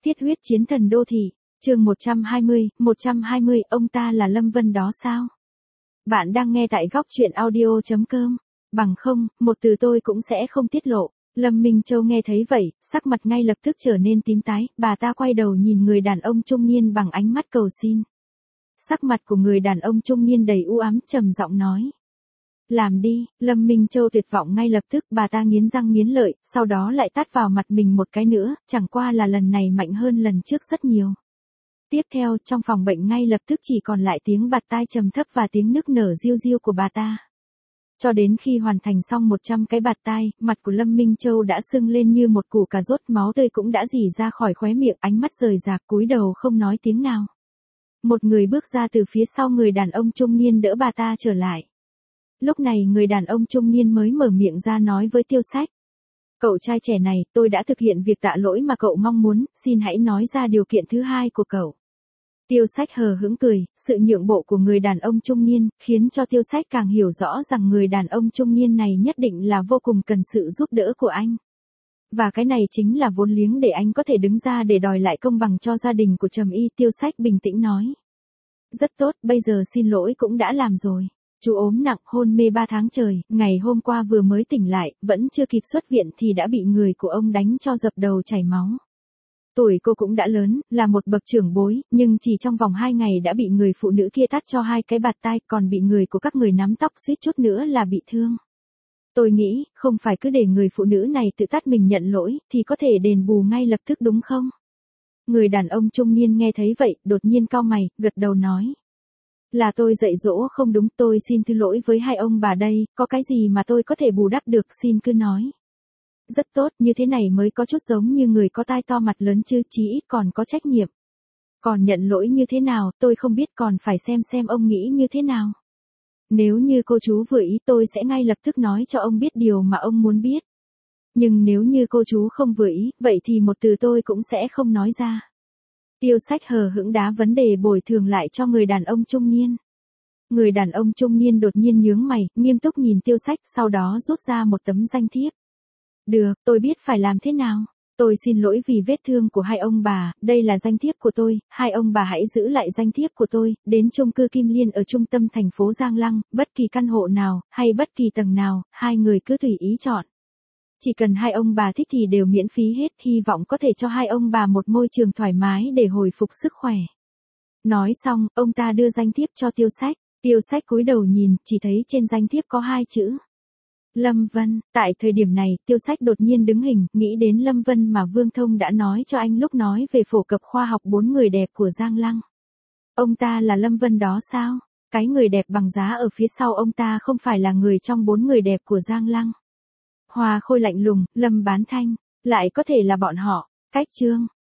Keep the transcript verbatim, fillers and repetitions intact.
Tiết huyết chiến thần đô thị, chương một trăm hai mươi, một trăm hai mươi, ông ta là Lâm Vân đó sao? Bạn đang nghe tại góc truyện audio chấm com. Bằng không, một từ tôi cũng sẽ không tiết lộ. Lâm Minh Châu nghe thấy vậy, sắc mặt ngay lập tức trở nên tím tái, bà ta quay đầu nhìn người đàn ông trung niên bằng ánh mắt cầu xin. Sắc mặt của người đàn ông trung niên đầy u ám, trầm giọng nói. Làm đi, Lâm Minh Châu tuyệt vọng ngay lập tức, bà ta nghiến răng nghiến lợi, sau đó lại tát vào mặt mình một cái nữa, chẳng qua là lần này mạnh hơn lần trước rất nhiều. Tiếp theo, trong phòng bệnh ngay lập tức chỉ còn lại tiếng bạt tai trầm thấp và tiếng nức nở riu riu của bà ta. Cho đến khi hoàn thành xong một trăm cái bạt tai, mặt của Lâm Minh Châu đã sưng lên như một củ cà rốt, máu tươi cũng đã rỉ ra khỏi khóe miệng, ánh mắt rời rạc cúi đầu không nói tiếng nào. Một người bước ra từ phía sau người đàn ông trung niên đỡ bà ta trở lại. Lúc này người đàn ông trung niên mới mở miệng ra nói với Tiêu Sách. Cậu trai trẻ này, tôi đã thực hiện việc tạ lỗi mà cậu mong muốn, xin hãy nói ra điều kiện thứ hai của cậu. Tiêu Sách hờ hững cười, sự nhượng bộ của người đàn ông trung niên, khiến cho Tiêu Sách càng hiểu rõ rằng người đàn ông trung niên này nhất định là vô cùng cần sự giúp đỡ của anh. Và cái này chính là vốn liếng để anh có thể đứng ra để đòi lại công bằng cho gia đình của Trầm Y. Tiêu Sách bình tĩnh nói. Rất tốt, bây giờ xin lỗi cũng đã làm rồi. Chú ốm nặng, hôn mê ba tháng trời, ngày hôm qua vừa mới tỉnh lại, vẫn chưa kịp xuất viện thì đã bị người của ông đánh cho dập đầu chảy máu. Tuổi cô cũng đã lớn, là một bậc trưởng bối, nhưng chỉ trong vòng hai ngày đã bị người phụ nữ kia tát cho hai cái bạt tai, còn bị người của các người nắm tóc suýt chút nữa là bị thương. Tôi nghĩ, không phải cứ để người phụ nữ này tự tát mình nhận lỗi, thì có thể đền bù ngay lập tức đúng không? Người đàn ông trung niên nghe thấy vậy, đột nhiên cau mày, gật đầu nói. Là tôi dạy dỗ không đúng, tôi xin thứ lỗi với hai ông bà đây, có cái gì mà tôi có thể bù đắp được, xin cứ nói. Rất tốt, như thế này mới có chút giống như người có tai to mặt lớn chứ, chí ít còn có trách nhiệm. Còn nhận lỗi như thế nào, tôi không biết, còn phải xem xem ông nghĩ như thế nào. Nếu như cô chú vừa ý tôi sẽ ngay lập tức nói cho ông biết điều mà ông muốn biết. Nhưng nếu như cô chú không vừa ý, vậy thì một từ tôi cũng sẽ không nói ra. Tiêu Sách hờ hững đá vấn đề bồi thường lại cho người đàn ông trung niên. Người đàn ông trung niên đột nhiên nhướng mày, nghiêm túc nhìn Tiêu Sách, sau đó rút ra một tấm danh thiếp. Được, tôi biết phải làm thế nào. Tôi xin lỗi vì vết thương của hai ông bà, đây là danh thiếp của tôi, hai ông bà hãy giữ lại danh thiếp của tôi, đến chung cư Kim Liên ở trung tâm thành phố Giang Lăng, bất kỳ căn hộ nào, hay bất kỳ tầng nào, hai người cứ tùy ý chọn. Chỉ cần hai ông bà thích thì đều miễn phí hết, hy vọng có thể cho hai ông bà một môi trường thoải mái để hồi phục sức khỏe. Nói xong, ông ta đưa danh thiếp cho Tiêu Sách. Tiêu Sách cúi đầu nhìn, chỉ thấy trên danh thiếp có hai chữ. Lâm Vân. Tại thời điểm này, Tiêu Sách đột nhiên đứng hình, nghĩ đến Lâm Vân mà Vương Thông đã nói cho anh lúc nói về phổ cập khoa học bốn người đẹp của Giang Lăng. Ông ta là Lâm Vân đó sao? Cái người đẹp bằng giá ở phía sau ông ta không phải là người trong bốn người đẹp của Giang Lăng. Hoa Khôi lạnh lùng, Lâm Bán Thanh, lại có thể là bọn họ. Cách chương.